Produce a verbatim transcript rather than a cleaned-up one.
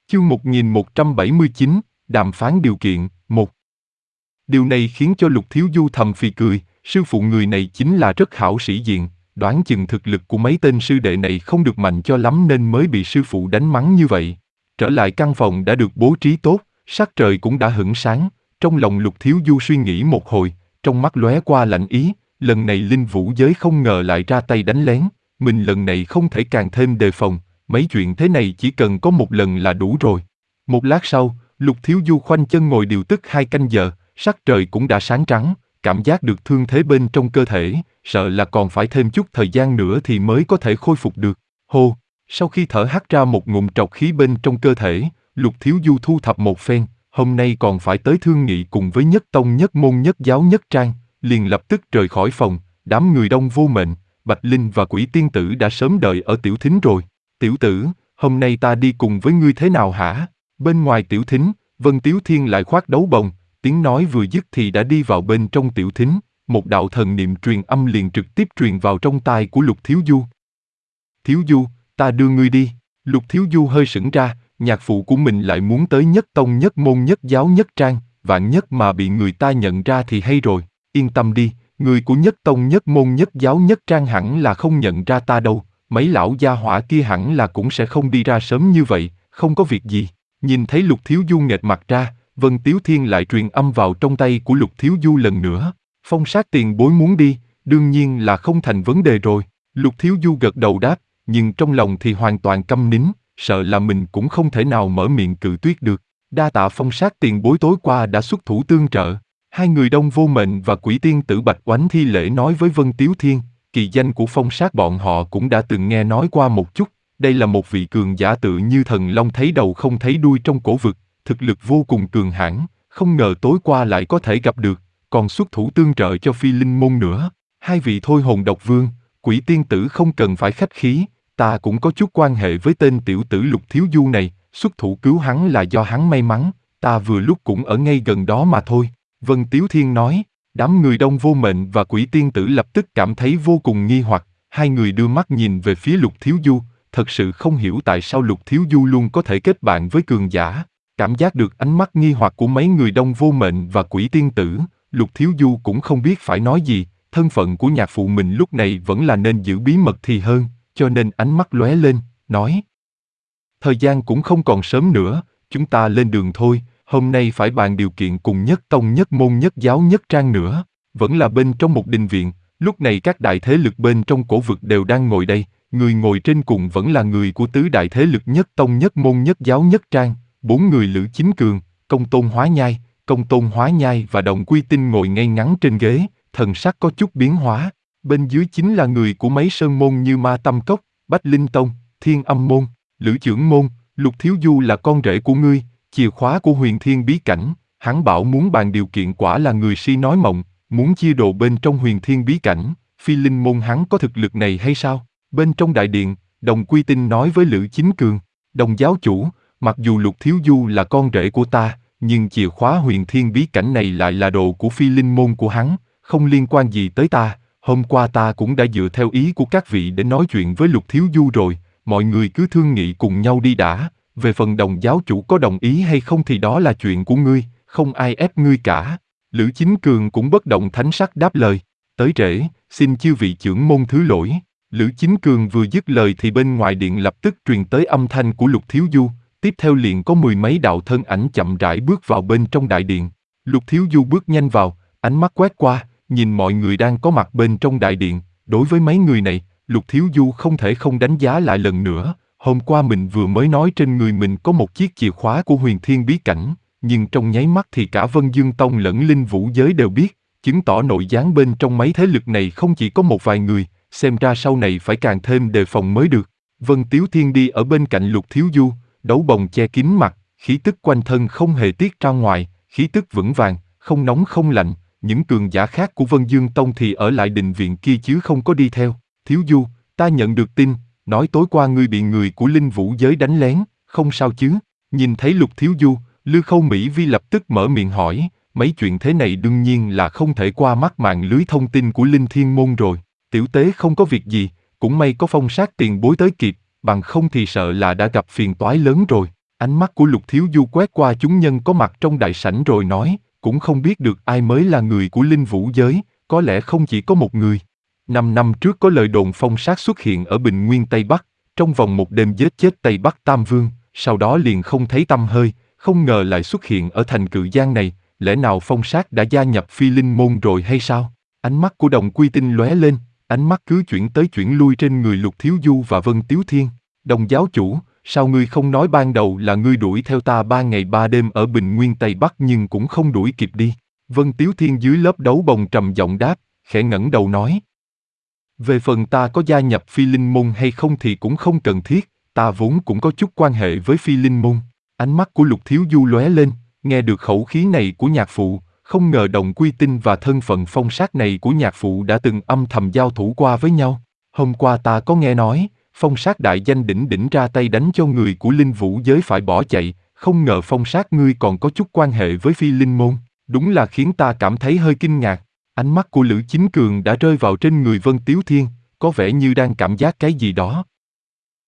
Chương một nghìn một trăm bảy mươi chín, đàm phán điều kiện, một. Điều này khiến cho Lục Thiếu Du thầm phì cười, sư phụ người này chính là rất hảo sĩ diện, đoán chừng thực lực của mấy tên sư đệ này không được mạnh cho lắm nên mới bị sư phụ đánh mắng như vậy. Trở lại căn phòng đã được bố trí tốt, sắc trời cũng đã hửng sáng, trong lòng Lục Thiếu Du suy nghĩ một hồi, trong mắt lóe qua lạnh ý, lần này Linh Vũ Giới không ngờ lại ra tay đánh lén, mình lần này không thể càng thêm đề phòng. Mấy chuyện thế này chỉ cần có một lần là đủ rồi. Một lát sau, Lục Thiếu Du khoanh chân ngồi điều tức hai canh giờ, sắc trời cũng đã sáng trắng, cảm giác được thương thế bên trong cơ thể, sợ là còn phải thêm chút thời gian nữa thì mới có thể khôi phục được. Hô, sau khi thở hắt ra một ngụm trọc khí bên trong cơ thể, Lục Thiếu Du thu thập một phen, hôm nay còn phải tới thương nghị cùng với nhất tông nhất môn nhất giáo nhất trang, liền lập tức rời khỏi phòng, đám người đông vô mệnh, Bạch Linh và Quỷ Tiên Tử đã sớm đợi ở tiểu thính rồi. Tiểu tử, hôm nay ta đi cùng với ngươi thế nào hả? Bên ngoài tiểu thính, Vân Tiếu Thiên lại khoác đấu bồng, tiếng nói vừa dứt thì đã đi vào bên trong tiểu thính, một đạo thần niệm truyền âm liền trực tiếp truyền vào trong tai của Lục Thiếu Du. Thiếu Du, ta đưa ngươi đi. Lục Thiếu Du hơi sững ra, nhạc phụ của mình lại muốn tới nhất tông nhất môn nhất giáo nhất trang, vạn nhất mà bị người ta nhận ra thì hay rồi. Yên tâm đi, người của nhất tông nhất môn nhất giáo nhất trang hẳn là không nhận ra ta đâu. Mấy lão gia hỏa kia hẳn là cũng sẽ không đi ra sớm như vậy, không có việc gì. Nhìn thấy Lục Thiếu Du nghệt mặt ra, Vân Tiếu Thiên lại truyền âm vào trong tay của Lục Thiếu Du lần nữa. Phong sát tiền bối muốn đi, đương nhiên là không thành vấn đề rồi. Lục Thiếu Du gật đầu đáp, nhưng trong lòng thì hoàn toàn câm nín, sợ là mình cũng không thể nào mở miệng cự tuyệt được. Đa tạ phong sát tiền bối tối qua đã xuất thủ tương trợ. Hai người đông vô mệnh và Quỷ Tiên Tử Bạch Oánh thi lễ nói với Vân Tiếu Thiên. Kỳ danh của phong sát bọn họ cũng đã từng nghe nói qua một chút, đây là một vị cường giả tự như thần long thấy đầu không thấy đuôi trong cổ vực, thực lực vô cùng cường hãn, không ngờ tối qua lại có thể gặp được, còn xuất thủ tương trợ cho Phi Linh môn nữa. Hai vị thôi hồn độc vương, Quỷ Tiên Tử không cần phải khách khí, ta cũng có chút quan hệ với tên tiểu tử Lục Thiếu Du này, xuất thủ cứu hắn là do hắn may mắn, ta vừa lúc cũng ở ngay gần đó mà thôi. Vân Tiếu Thiên nói. Đám người đông vô mệnh và Quỷ Tiên Tử lập tức cảm thấy vô cùng nghi hoặc, hai người đưa mắt nhìn về phía Lục Thiếu Du, thật sự không hiểu tại sao Lục Thiếu Du luôn có thể kết bạn với cường giả. Cảm giác được ánh mắt nghi hoặc của mấy người đông vô mệnh và Quỷ Tiên Tử, Lục Thiếu Du cũng không biết phải nói gì, thân phận của nhạc phụ mình lúc này vẫn là nên giữ bí mật thì hơn, cho nên ánh mắt lóe lên, nói. Thời gian cũng không còn sớm nữa, chúng ta lên đường thôi. Hôm nay phải bàn điều kiện cùng nhất tông nhất môn nhất giáo nhất trang nữa, vẫn là bên trong một đình viện, lúc này các đại thế lực bên trong cổ vực đều đang ngồi đây, người ngồi trên cùng vẫn là người của tứ đại thế lực nhất tông nhất môn nhất giáo nhất trang, bốn người Lữ Chính Cường, Công Tôn Hóa Nhai, Công Tôn Hóa Nhai và Đồng Quy Tinh ngồi ngay ngắn trên ghế, thần sắc có chút biến hóa, bên dưới chính là người của mấy sơn môn như Ma Tâm Cốc, Bách Linh Tông, Thiên Âm Môn, Lữ Chưởng Môn, Lục Thiếu Du là con rể của ngươi. Chìa khóa của Huyền Thiên Bí Cảnh, hắn bảo muốn bàn điều kiện quả là người si nói mộng, muốn chia đồ bên trong Huyền Thiên Bí Cảnh, Phi Linh môn hắn có thực lực này hay sao? Bên trong đại điện, Đồng Quy Tinh nói với Lữ Chính Cường, Đồng giáo chủ, mặc dù Lục Thiếu Du là con rể của ta, nhưng chìa khóa Huyền Thiên Bí Cảnh này lại là đồ của Phi Linh môn của hắn, không liên quan gì tới ta, hôm qua ta cũng đã dựa theo ý của các vị để nói chuyện với Lục Thiếu Du rồi, mọi người cứ thương nghị cùng nhau đi đã. Về phần Đồng giáo chủ có đồng ý hay không thì đó là chuyện của ngươi, không ai ép ngươi cả. Lữ Chính Cường cũng bất động thánh sắc đáp lời, tới trễ, xin chư vị trưởng môn thứ lỗi. Lữ Chính Cường vừa dứt lời thì bên ngoài điện lập tức truyền tới âm thanh của Lục Thiếu Du, tiếp theo liền có mười mấy đạo thân ảnh chậm rãi bước vào bên trong đại điện. Lục Thiếu Du bước nhanh vào, ánh mắt quét qua, nhìn mọi người đang có mặt bên trong đại điện, đối với mấy người này, Lục Thiếu Du không thể không đánh giá lại lần nữa. Hôm qua mình vừa mới nói trên người mình có một chiếc chìa khóa của Huyền Thiên Bí Cảnh, nhưng trong nháy mắt thì cả Vân Dương Tông lẫn Linh Vũ Giới đều biết, chứng tỏ nội gián bên trong mấy thế lực này không chỉ có một vài người, xem ra sau này phải càng thêm đề phòng mới được. Vân Tiếu Thiên đi ở bên cạnh Lục Thiếu Du, đấu bồng che kín mặt, khí tức quanh thân không hề tiết ra ngoài, khí tức vững vàng, không nóng không lạnh, những cường giả khác của Vân Dương Tông thì ở lại đình viện kia chứ không có đi theo. Thiếu Du, ta nhận được tin, nói tối qua ngươi bị người của Linh Vũ Giới đánh lén, không sao chứ? Nhìn thấy Lục Thiếu Du, Lư Khâu Mỹ Vi lập tức mở miệng hỏi, mấy chuyện thế này đương nhiên là không thể qua mắt mạng lưới thông tin của Linh Thiên Môn rồi. Tiểu tế không có việc gì, cũng may có phong sát tiền bối tới kịp, bằng không thì sợ là đã gặp phiền toái lớn rồi. Ánh mắt của Lục Thiếu Du quét qua chúng nhân có mặt trong đại sảnh rồi nói, cũng không biết được ai mới là người của linh vũ giới, có lẽ không chỉ có một người. Năm năm trước có lời đồn phong sát xuất hiện ở Bình Nguyên Tây Bắc, trong vòng một đêm giết chết Tây Bắc Tam Vương, sau đó liền không thấy tăm hơi, không ngờ lại xuất hiện ở thành Cự Giang này, lẽ nào phong sát đã gia nhập Phi Linh Môn rồi hay sao? Ánh mắt của Đồng Quy Tinh lóe lên, ánh mắt cứ chuyển tới chuyển lui trên người Lục Thiếu Du và Vân Tiếu Thiên. Đồng giáo chủ, sao ngươi không nói ban đầu là ngươi đuổi theo ta ba ngày ba đêm ở Bình Nguyên Tây Bắc nhưng cũng không đuổi kịp đi? Vân Tiếu Thiên dưới lớp đấu bồng trầm giọng đáp, khẽ ngẩng đầu nói. Về phần ta có gia nhập Phi Linh Môn hay không thì cũng không cần thiết, ta vốn cũng có chút quan hệ với Phi Linh Môn. Ánh mắt của Lục Thiếu Du lóe lên, nghe được khẩu khí này của nhạc phụ, không ngờ Đồng Quy Tinh và thân phận phong sát này của nhạc phụ đã từng âm thầm giao thủ qua với nhau. Hôm qua ta có nghe nói, phong sát đại danh đỉnh đỉnh ra tay đánh cho người của linh vũ giới phải bỏ chạy, không ngờ phong sát ngươi còn có chút quan hệ với Phi Linh Môn, đúng là khiến ta cảm thấy hơi kinh ngạc. Ánh mắt của Lữ Chính Cường đã rơi vào trên người Vân Tiếu Thiên, có vẻ như đang cảm giác cái gì đó.